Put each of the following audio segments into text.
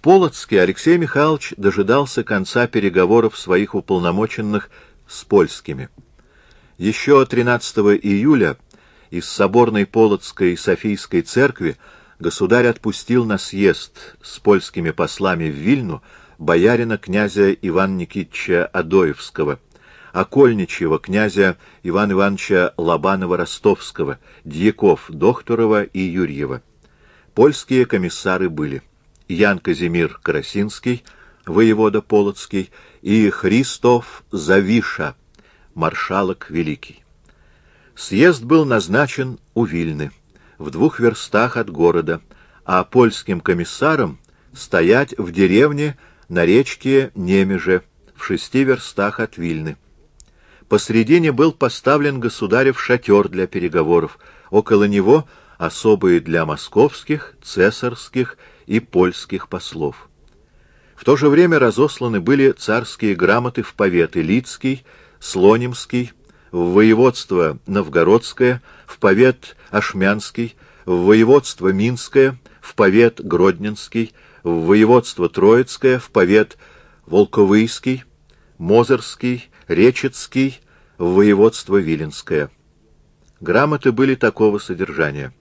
Полоцке Алексей Михайлович дожидался конца переговоров своих уполномоченных с польскими. Еще 13 июля из соборной Полоцкой Софийской церкви государь отпустил на съезд с польскими послами в Вильну боярина князя Ивана Никитича Адоевского, окольничьего князя Ивана Ивановича Лобанова-Ростовского, дьяков Дохторова и Юрьева. Польские комиссары были Ян Казимир Карасинский, воевода Полоцкий, и Христоф Завиша, маршалок великий. Съезд был назначен у Вильны, в 2 верстах от города, а польским комиссарам стоять в деревне на речке Немеже, в 6 верстах от Вильны. Посредине был поставлен государев шатер для переговоров, около него особые для московских, цесарских и польских послов. В то же время разосланы были царские грамоты в поветы Лидский, Слонимский, в воеводство Новгородское, в повет Ашмянский, в воеводство Минское, в повет Гродненский, в воеводство Троицкое, в повет Волковыйский, Мозырский, Речицкий, в воеводство Виленское. Грамоты были такого содержания.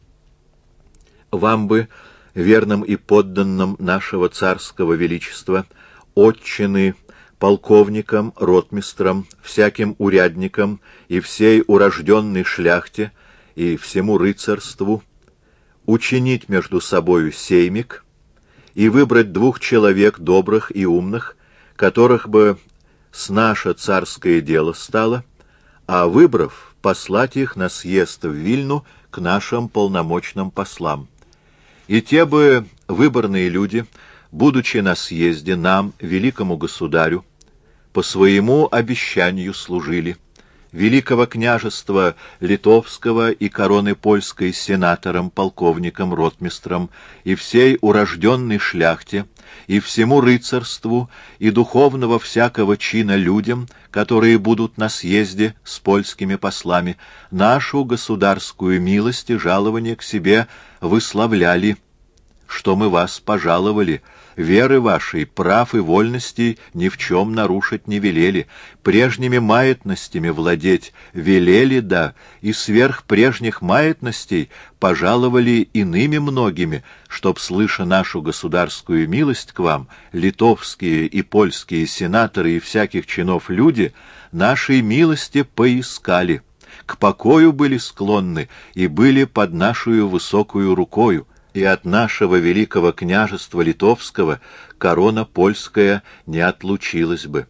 «Вам бы, верным и подданным нашего царского величества, отчины, полковникам, ротмистрам, всяким урядникам и всей урожденной шляхте и всему рыцарству учинить между собою сеймик и выбрать 2 человек добрых и умных, которых бы с наше царское дело стало, а выбрав, послать их на съезд в Вильну к нашим полномочным послам. И те бы выборные люди, будучи на съезде, нам, великому государю, по своему обещанию служили, великого княжества Литовского и короны польской сенатором, полковником, ротмистром и всей урожденной шляхте, и всему рыцарству, и духовного всякого чина людям, которые будут на съезде с польскими послами, нашу государскую милость и жалование к себе выславляли, что мы вас пожаловали, веры вашей, прав и вольностей ни в чем нарушить не велели, прежними маятностями владеть велели, да, и сверх прежних маятностей пожаловали иными многими, чтоб, слыша нашу государскую милость к вам, литовские и польские сенаторы и всяких чинов люди нашей милости поискали, к покою были склонны и были под нашу высокую рукою, и от нашего великого княжества Литовского корона польская не отлучилась бы.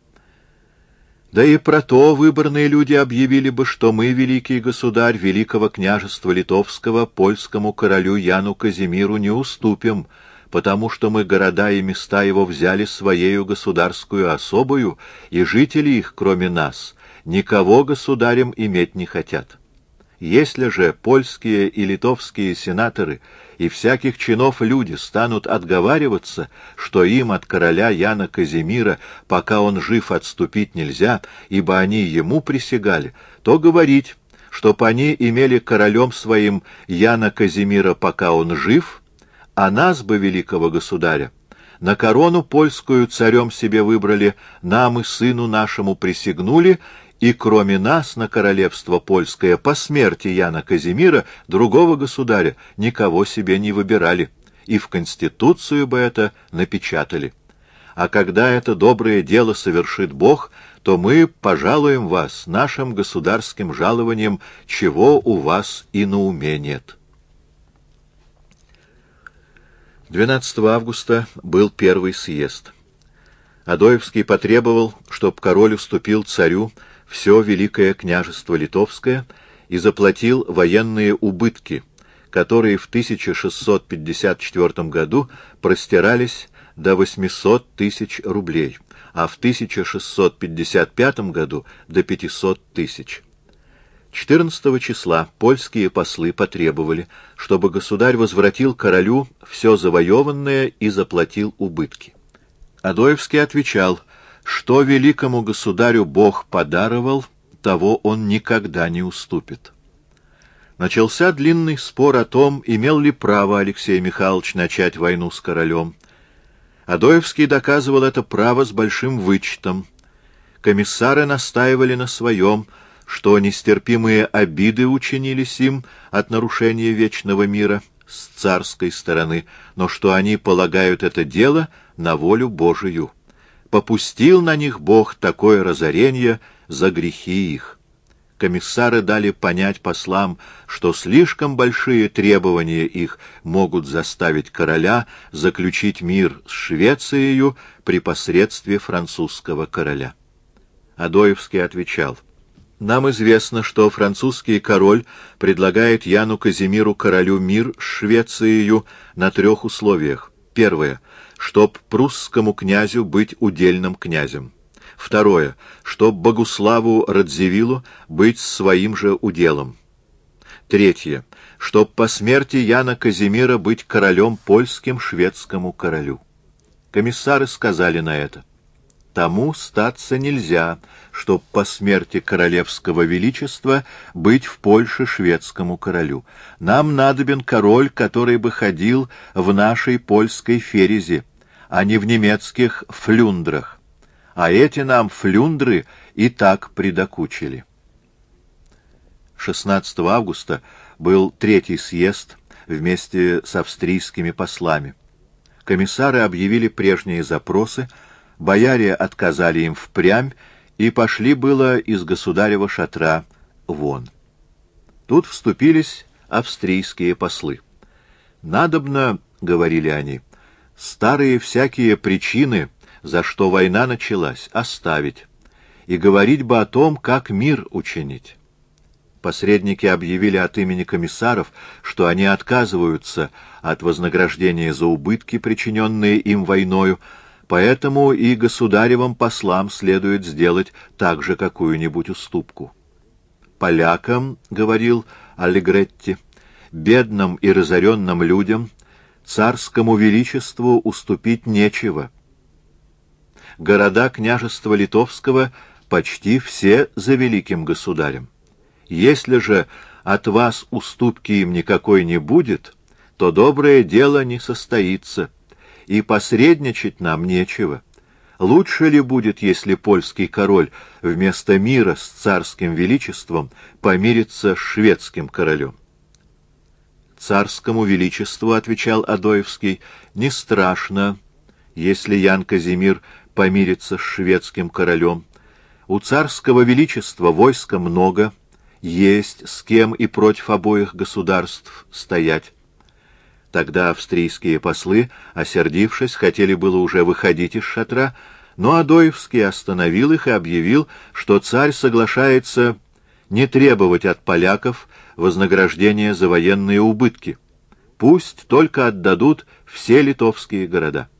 Да и про то выборные люди объявили бы, что мы, великий государь великого княжества Литовского, польскому королю Яну Казимиру не уступим, потому что мы города и места его взяли своею государскую особою, и жители их, кроме нас, никого государем иметь не хотят. Если же польские и литовские сенаторы и всяких чинов люди станут отговариваться, что им от короля Яна Казимира, пока он жив, отступить нельзя, ибо они ему присягали, то говорить, чтоб они имели королем своим Яна Казимира, пока он жив, а нас бы, великого государя, на корону польскую царем себе выбрали, нам и сыну нашему присягнули, и кроме нас на королевство польское по смерти Яна Казимира другого государя никого себе не выбирали, и в Конституцию бы это напечатали. А когда это доброе дело совершит Бог, то мы пожалуем вас нашим государским жалованием, чего у вас и на уме нет». 12 августа был первый съезд. Адоевский потребовал, чтоб король уступил царю все Великое княжество Литовское и заплатил военные убытки, которые в 1654 году простирались до 800 тысяч рублей, а в 1655 году до 500 тысяч. 14 числа польские послы потребовали, чтобы государь возвратил королю все завоеванное и заплатил убытки. Адоевский отвечал, что великому государю Бог подаровал, того он никогда не уступит. Начался длинный спор о том, имел ли право Алексей Михайлович начать войну с королем. Адоевский доказывал это право с большим вычетом. Комиссары настаивали на своем, что нестерпимые обиды учинились им от нарушения вечного мира с царской стороны, но что они полагают это дело на волю Божию. Попустил на них Бог такое разорение за грехи их. Комиссары дали понять послам, что слишком большие требования их могут заставить короля заключить мир с Швецией при посредстве французского короля. Адоевский отвечал: «Нам известно, что французский король предлагает Яну Казимиру королю мир с Швецией на 3 условиях. Первое — чтоб прусскому князю быть удельным князем. Второе — чтоб Богуславу Радзивиллу быть своим же уделом. Третье — чтоб по смерти Яна Казимира быть королем польским шведскому королю». Комиссары сказали на это: «Тому статься нельзя, чтоб по смерти королевского величества быть в Польше шведскому королю. Нам надобен король, который бы ходил в нашей польской ферезе, а не в немецких флюндрах. А эти нам флюндры и так придокучили». 16 августа был Третий съезд вместе с австрийскими послами. Комиссары объявили прежние запросы, бояре отказали им впрямь и пошли было из государева шатра вон. Тут вступились австрийские послы. «Надобно, — говорили они, — старые всякие причины, за что война началась, оставить, и говорить бы о том, как мир учинить». Посредники объявили от имени комиссаров, что они отказываются от вознаграждения за убытки, причиненные им войною, поэтому и государевым послам следует сделать также какую-нибудь уступку. «Полякам, — говорил Аллегретти, — бедным и разоренным людям, царскому величеству уступить нечего. Города княжества Литовского почти все за великим государем. Если же от вас уступки им никакой не будет, то доброе дело не состоится, и посредничать нам нечего. Лучше ли будет, если польский король вместо мира с царским величеством помирится с шведским королем?» «Царскому величеству, — отвечал Адоевский, — не страшно, если Ян Казимир помирится с шведским королем. У царского величества войска много, есть с кем и против обоих государств стоять». Тогда австрийские послы, осердившись, хотели было уже выходить из шатра, но Адоевский остановил их и объявил, что царь соглашается не требовать от поляков вознаграждения за военные убытки. Пусть только отдадут все литовские города.